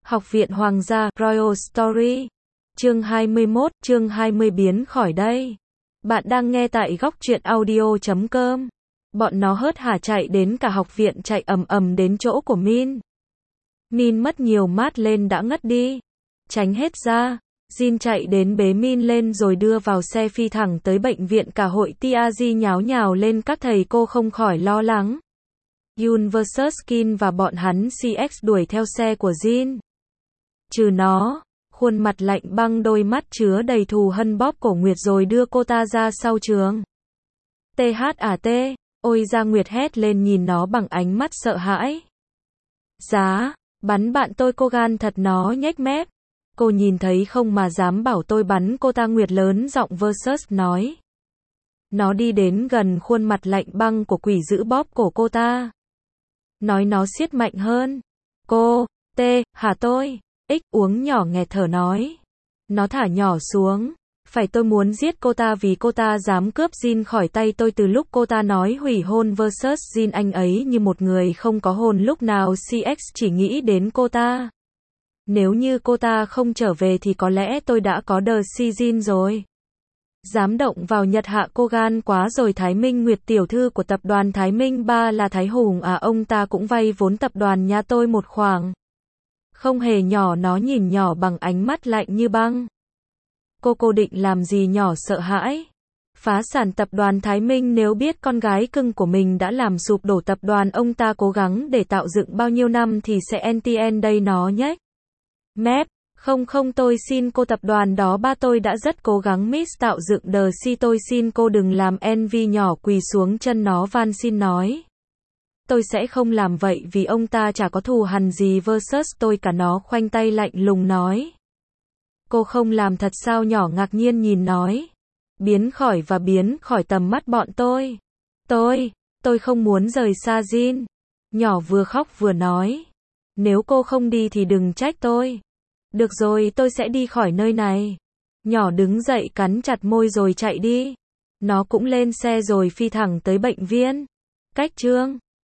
Học viện Hoàng gia, Royal Story. Chương 21, chương 20 biến khỏi đây. Bạn đang nghe tại góc truyện audio.com. Bọn nó hớt hả chạy đến cả học viện, chạy ầm ầm đến chỗ của Min. Min mất nhiều mát lên đã ngất đi. Tránh hết ra. Jin chạy đến bế Min lên rồi đưa vào xe phi thẳng tới bệnh viện. Cả hội Tiazi nháo nhào lên, các thầy cô không khỏi lo lắng. Yoon vs Kim và bọn hắn CX đuổi theo xe của Jin. Trừ nó, khuôn mặt lạnh băng, đôi mắt chứa đầy thù hằn bóp cổ Nguyệt rồi đưa cô ta ra sau trường. THAT, ôi Gia Nguyệt hét lên nhìn nó bằng ánh mắt sợ hãi. Giá, bắn bạn tôi, cô gan thật, nó nhếch mép. Cô nhìn thấy không mà dám bảo tôi bắn cô ta, Nguyệt lớn giọng versus nói. Nó đi đến gần khuôn mặt lạnh băng của quỷ, giữ bóp cổ cô ta. Nói nó siết mạnh hơn. Cô, hả tôi? Uống nhỏ nghẹt thở nói. Nó thả nhỏ xuống. Phải, tôi muốn giết cô ta vì cô ta dám cướp Jin khỏi tay tôi. Từ lúc cô ta nói hủy hôn versus Jin, anh ấy như một người không có hồn, lúc nào CX chỉ nghĩ đến cô ta. Nếu như cô ta không trở về thì có lẽ tôi đã có đờ si Jin rồi. Dám động vào Nhật Hạ, cô gan quá rồi. Thái Minh Nguyệt, tiểu thư của tập đoàn Thái Minh Ba là Thái Hùng à? Ông ta cũng vay vốn tập đoàn nhà tôi một khoản không hề nhỏ. Nó nhìn nhỏ bằng ánh mắt lạnh như băng. Cô định làm gì? Nhỏ sợ hãi. Phá sản tập đoàn Thái Minh. Nếu biết con gái cưng của mình đã làm sụp đổ tập đoàn ông ta cố gắng để tạo dựng bao nhiêu năm thì sẽ NTN đây. Nó nhếch mép. Không, tôi xin cô, tập đoàn đó ba tôi đã rất cố gắng miss tạo dựng đờ si, tôi xin cô đừng làm NV. Nhỏ quỳ xuống chân nó van xin nói. Tôi sẽ không làm vậy vì ông ta chả có thù hằn gì versus tôi cả. Nó khoanh tay lạnh lùng nói. Cô không làm thật sao? Nhỏ ngạc nhiên nhìn nói. Biến khỏi tầm mắt bọn tôi. Tôi không muốn rời xa Jin. Nhỏ vừa khóc vừa nói. Nếu cô không đi thì đừng trách tôi. Được rồi, tôi sẽ đi khỏi nơi này. Nhỏ đứng dậy, cắn chặt môi rồi chạy đi. Nó cũng lên xe rồi phi thẳng tới bệnh viện. Cách chương